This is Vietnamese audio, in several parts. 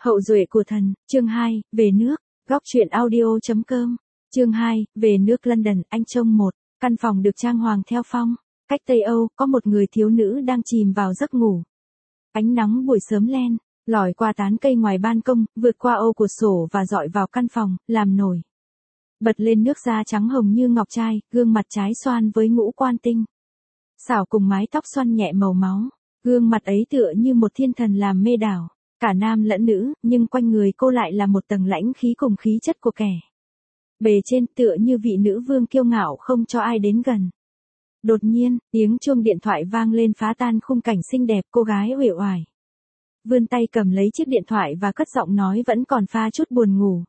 Hậu duệ của thần, chương 2, về nước, góc truyện audio.com, chương 2, về nước London, Anh trông một, căn phòng được trang hoàng theo phong, cách Tây Âu, có một người thiếu nữ đang chìm vào giấc ngủ. Ánh nắng buổi sớm len, lỏi qua tán cây ngoài ban công, vượt qua ô cửa sổ và dọi vào căn phòng, làm nổi. Bật lên nước da trắng hồng như ngọc trai, gương mặt trái xoan với ngũ quan tinh xảo cùng mái tóc xoăn nhẹ màu máu, gương mặt ấy tựa như một thiên thần làm mê đảo, cả nam lẫn nữ, nhưng quanh người cô lại là một tầng lãnh khí cùng khí chất của kẻ bề trên, tựa như vị nữ vương kiêu ngạo không cho ai đến gần. Đột nhiên, tiếng chuông điện thoại vang lên phá tan khung cảnh xinh đẹp, cô gái uể oải vươn tay cầm lấy chiếc điện thoại và cất giọng nói vẫn còn pha chút buồn ngủ.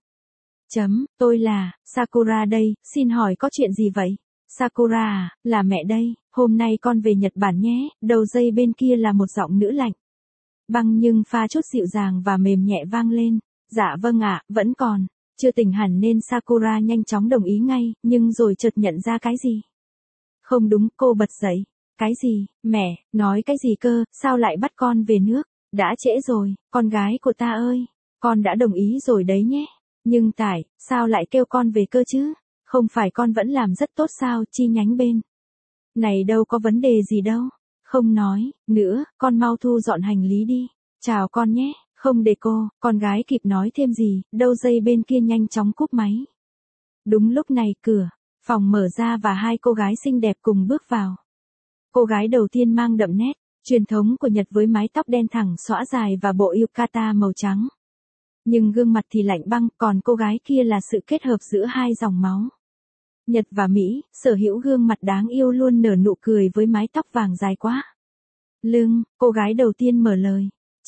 Tôi là Sakura đây, xin hỏi có chuyện gì vậy? Sakura à, là mẹ đây, hôm nay con về Nhật Bản nhé. Đầu dây bên kia là một giọng nữ lạnh băng nhưng pha chút dịu dàng và mềm nhẹ vang lên. Dạ vâng ạ, vẫn còn chưa tỉnh hẳn nên Sakura nhanh chóng đồng ý ngay, nhưng rồi chợt nhận ra cái gì không đúng, cô bật dậy. Cái gì? Mẹ, nói cái gì cơ, sao lại bắt con về nước? Đã trễ rồi, con gái của ta ơi, con đã đồng ý rồi đấy nhé. Nhưng sao lại kêu con về cơ chứ? Không phải con vẫn làm rất tốt sao? Chi nhánh bên này đâu có vấn đề gì đâu. Không nói nữa, con mau thu dọn hành lý đi. Chào con nhé. Không để con gái kịp nói thêm gì, đầu dây bên kia nhanh chóng cúp máy. Đúng lúc này cửa phòng mở ra và hai cô gái xinh đẹp cùng bước vào. Cô gái đầu tiên mang đậm nét truyền thống của Nhật với mái tóc đen thẳng xõa dài và bộ yukata màu trắng. Nhưng gương mặt thì lạnh băng, còn cô gái kia là sự kết hợp giữa hai dòng máu Nhật và Mỹ, sở hữu gương mặt đáng yêu luôn nở nụ cười với mái tóc vàng dài quá lưng. Cô gái đầu tiên mở lời.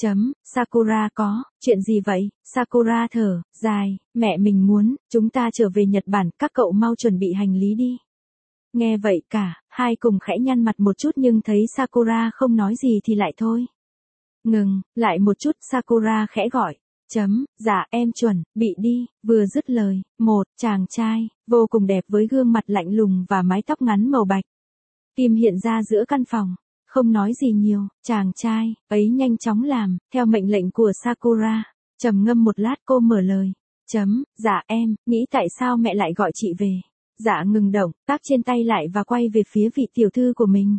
Sakura có chuyện gì vậy? Sakura thở dài, mẹ mình muốn chúng ta trở về Nhật Bản, các cậu mau chuẩn bị hành lý đi. Nghe vậy cả hai cùng khẽ nhăn mặt một chút, nhưng thấy Sakura không nói gì thì lại thôi. Ngừng lại một chút, Sakura khẽ gọi. Dạ em chuẩn bị đi. Vừa dứt lời, một chàng trai vô cùng đẹp với gương mặt lạnh lùng và mái tóc ngắn màu bạch kim hiện ra giữa căn phòng. Không nói gì nhiều, chàng trai ấy nhanh chóng làm theo mệnh lệnh của Sakura. Trầm ngâm một lát, cô mở lời. Dạ em nghĩ tại sao mẹ lại gọi chị về. Dạ ngừng động tác trên tay lại và quay về phía vị tiểu thư của mình.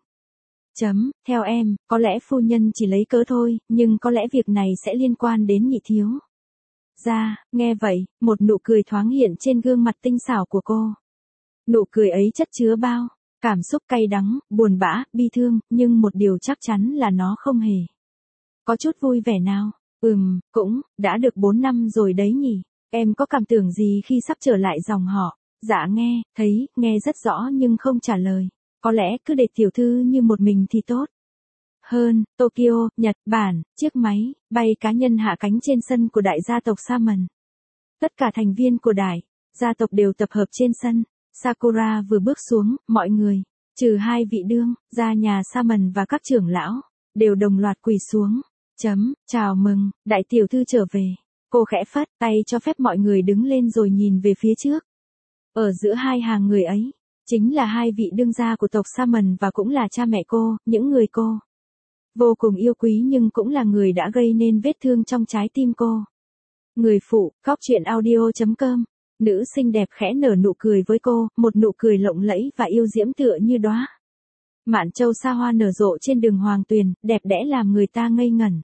Theo em, có lẽ phu nhân chỉ lấy cớ thôi, nhưng có lẽ việc này sẽ liên quan đến nhị thiếu gia. Nghe vậy, một nụ cười thoáng hiện trên gương mặt tinh xảo của cô. Nụ cười ấy chất chứa bao cảm xúc cay đắng, buồn bã, bi thương, nhưng một điều chắc chắn là nó không hề có chút vui vẻ nào. Cũng đã được 4 năm rồi đấy nhỉ. Em có cảm tưởng gì khi sắp trở lại dòng họ? Dạ nghe rất rõ nhưng không trả lời. Có lẽ cứ để tiểu thư như một mình thì tốt hơn. Tokyo, Nhật Bản, chiếc máy bay cá nhân hạ cánh trên sân của đại gia tộc Salmon. Tất cả thành viên của đại gia tộc đều tập hợp trên sân. Sakura vừa bước xuống, mọi người, trừ hai vị đương gia nhà Salmon và các trưởng lão, đều đồng loạt quỳ xuống. Chào mừng, đại tiểu thư trở về. Cô khẽ phất tay cho phép mọi người đứng lên rồi nhìn về phía trước. Ở giữa hai hàng người ấy, chính là hai vị đương gia của tộc Salmon và cũng là cha mẹ cô, những người cô vô cùng yêu quý nhưng cũng là người đã gây nên vết thương trong trái tim cô. Người phụ, góc truyện audio.com. Nữ xinh đẹp khẽ nở nụ cười với cô, một nụ cười lộng lẫy và yêu diễm tựa như đóa mạn châu sa hoa nở rộ trên đường Hoàng Tuyền, đẹp đẽ làm người ta ngây ngẩn.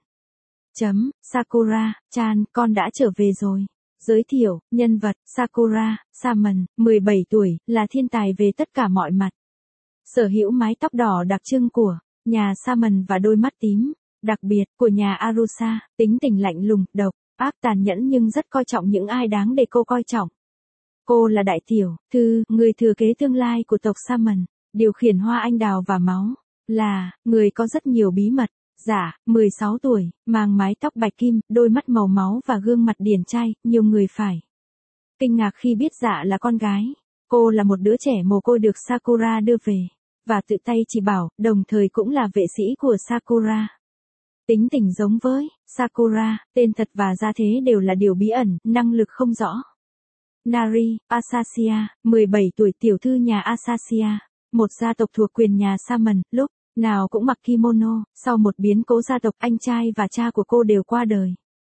Sakura, chan, con đã trở về rồi. Giới thiệu, nhân vật, Sakura, Salmon, 17 tuổi, là thiên tài về tất cả mọi mặt. Sở hữu mái tóc đỏ đặc trưng của nhà Salmon và đôi mắt tím đặc biệt của nhà Arusa, tính tình lạnh lùng, độc ác, tàn nhẫn nhưng rất coi trọng những ai đáng để cô coi trọng. Cô là đại tiểu thư, người thừa kế tương lai của tộc Salmon, điều khiển hoa anh đào và máu, là người có rất nhiều bí mật. Dạ, 16 tuổi, mang mái tóc bạch kim, đôi mắt màu máu và gương mặt điển trai, nhiều người phải kinh ngạc khi biết dạ là con gái. Cô là một đứa trẻ mồ côi được Sakura đưa về và tự tay chỉ bảo, đồng thời cũng là vệ sĩ của Sakura. Tính tình giống với Sakura, tên thật và gia thế đều là điều bí ẩn, năng lực không rõ. Nari, Asasia, 17 tuổi, tiểu thư nhà Asasia, một gia tộc thuộc quyền nhà Salmon, lúc nào cũng mặc kimono. Sau một biến cố gia tộc, anh trai và cha của cô đều qua đời.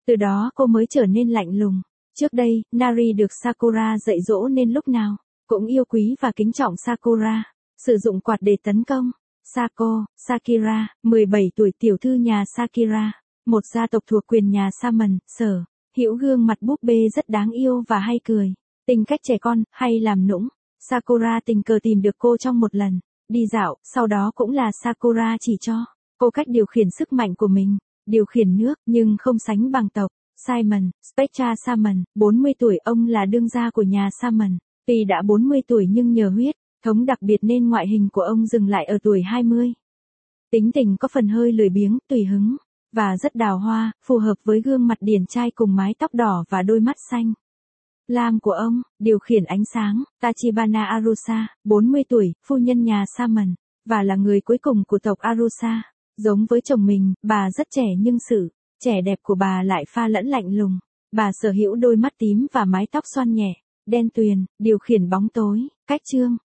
Từ đó cô mới trở nên lạnh lùng. Trước đây, Nari được Sakura dạy dỗ nên lúc nào cũng yêu quý và kính trọng Sakura. Sử dụng quạt để tấn công. Sakira, 17 tuổi tiểu thư nhà Sakira, một gia tộc thuộc quyền nhà Saman, sở hữu gương mặt búp bê rất đáng yêu và hay cười. Tính cách trẻ con, hay làm nũng. Sakura tình cờ tìm được cô trong một lần đi dạo, sau đó cũng là Sakura chỉ cho cô cách điều khiển sức mạnh của mình, điều khiển nước, nhưng không sánh bằng tộc Simon, Spectra Saman, 40 tuổi, ông là đương gia của nhà Saman. Tuy đã 40 tuổi nhưng nhờ huyết thống đặc biệt nên ngoại hình của ông dừng lại ở tuổi 20. Tính tình có phần hơi lười biếng, tùy hứng, và rất đào hoa, phù hợp với gương mặt điển trai cùng mái tóc đỏ và đôi mắt xanh lam của ông. Điều khiển ánh sáng, Tachibana Arusa, 40 tuổi, phu nhân nhà Saman, và là người cuối cùng của tộc Arusa. Giống với chồng mình, bà rất trẻ nhưng sự trẻ đẹp của bà lại pha lẫn lạnh lùng. Bà sở hữu đôi mắt tím và mái tóc xoăn nhẹ, đen tuyền, điều khiển bóng tối. Cách chương